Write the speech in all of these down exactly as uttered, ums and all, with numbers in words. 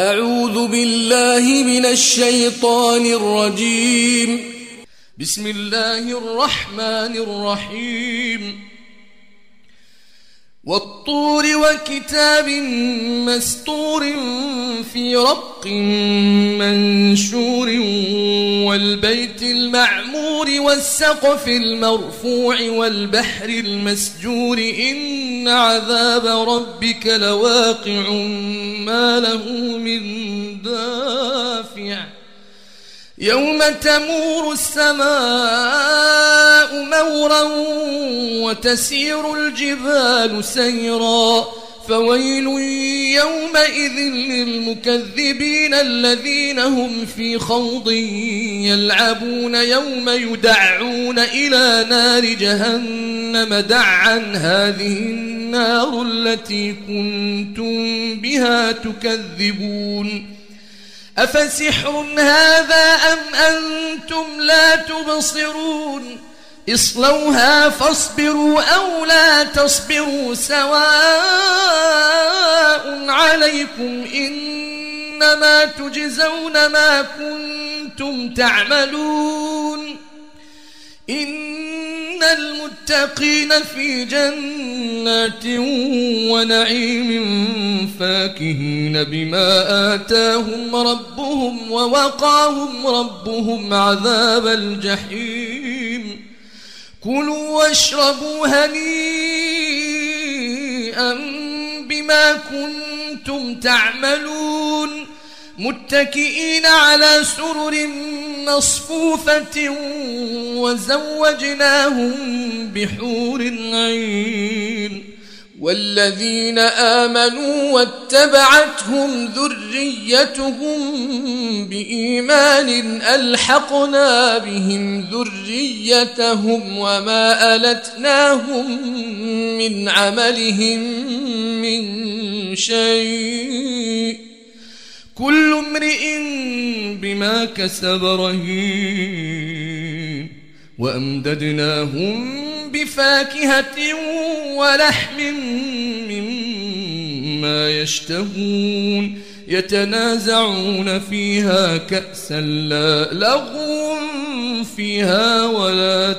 أعوذ بالله من الشيطان الرجيم. بسم الله الرحمن الرحيم. والطور وكتاب مسطور في رق منشور والبيت المعمور والسقف المرفوع والبحر المسجور إن عذاب ربك لواقع ما له من دافع يوم تمور السماء مورا وتسير الجبال سيرا فويل يومئذ للمكذبين الذين هم في خوض يلعبون يوم يدعون إلى نار جهنم دعا هذه النار التي كنتم بها تكذبون أفسحر هذا أم أنتم لا تبصرون اصلوها فاصبروا أو لا تصبروا سواء عليكم إنما تجزون ما كنتم تعملون إن المتقين في جنات ونعيم فاكهين بما آتاهم ربهم ووقاهم ربهم عذاب الجحيم كلوا واشربوا هنيئا بما كنتم تعملون متكئين على سرر مصفوفة وزوجناهم بحور عين والذين آمنوا واتبعتهم ذريتهم بإيمان ألحقنا بهم ذريتهم وما ألتناهم من عملهم من شيء كل امرئ بما كسب رهين وأمددناهم بفاكهة ولحم مما يشتهون يتنازعون فيها كأسا لا لغو فيها ولا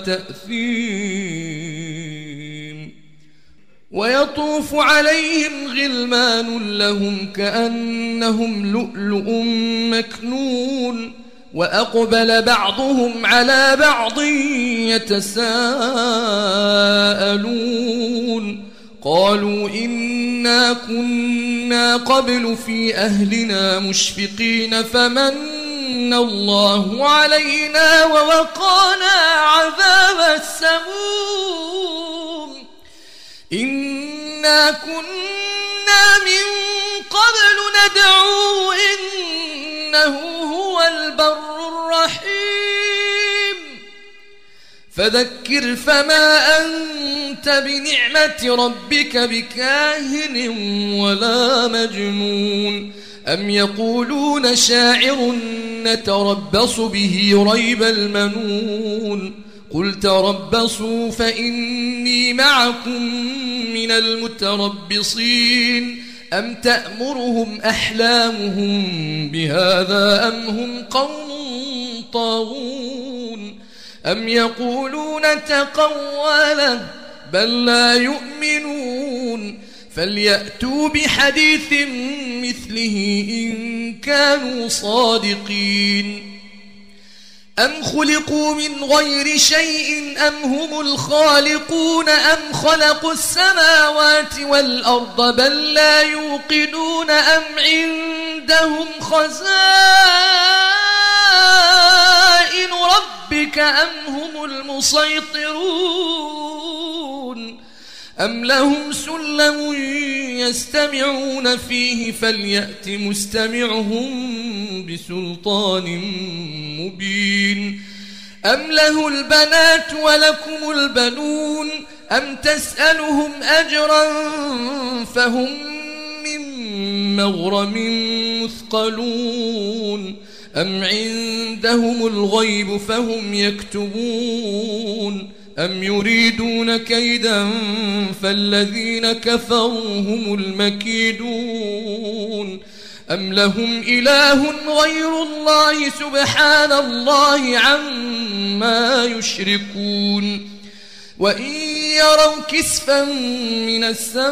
تأثيم ويطوف عليهم غلمان لهم كأنهم لؤلؤ مكنون وأقبل بعضهم على بعض يتساءلون قالوا إنا كنا قبل في أهلنا مشفقين فمن الله علينا ووقانا عذاب السموم إنا كنا من قبل ندعوه إنه هو البر الرحيم فذكر فما أنت بنعمة ربك بكاهن ولا مجنون أم يقولون شاعر نتربص به ريب المنون قل تربصوا فإني معكم من المتربصين أم تأمرهم أحلامهم بهذا أم هم قوم طاغون أم يقولون تقوله بل لا يؤمنون فليأتوا بحديث مثله إن كانوا صادقين أم خلقوا من غير شيء أم هم الخالقون أم خلقوا السماوات والأرض بل لا يوقنون أم عندهم خزائن ربك أم هم المسيطرون أم لهم سلم يستمعون فيه فليأت مستمعهم بسلطان مبين أم له البنات ولكم البنون أم تسألهم أجرا فهم من مغرم مثقلون أم عندهم الغيب فهم يكتبون أم يريدون كيدا فالذين كفروا هم المكيدون أم لهم إله غير الله سبحان الله عما يشركون وإن يروا كسفا من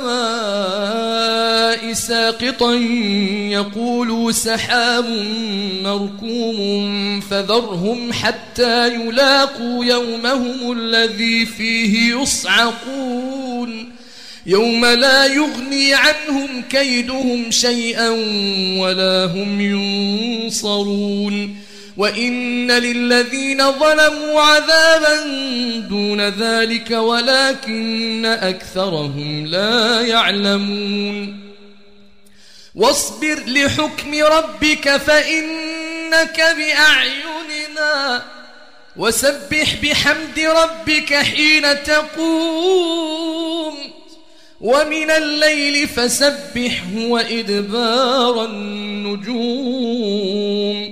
السماء ساقطا يقولوا سحاب مركوم فذرهم حتى يلاقوا يومهم الذي فيه يصعقون يوم لا يغني عنهم كيدهم شيئا ولا هم ينصرون وإن للذين ظلموا عذابا دون ذلك ولكن أكثرهم لا يعلمون واصبر لحكم ربك فإنك بأعيننا وسبح بحمد ربك حين تقوم ومن الليل فسبحه وإدبار النجوم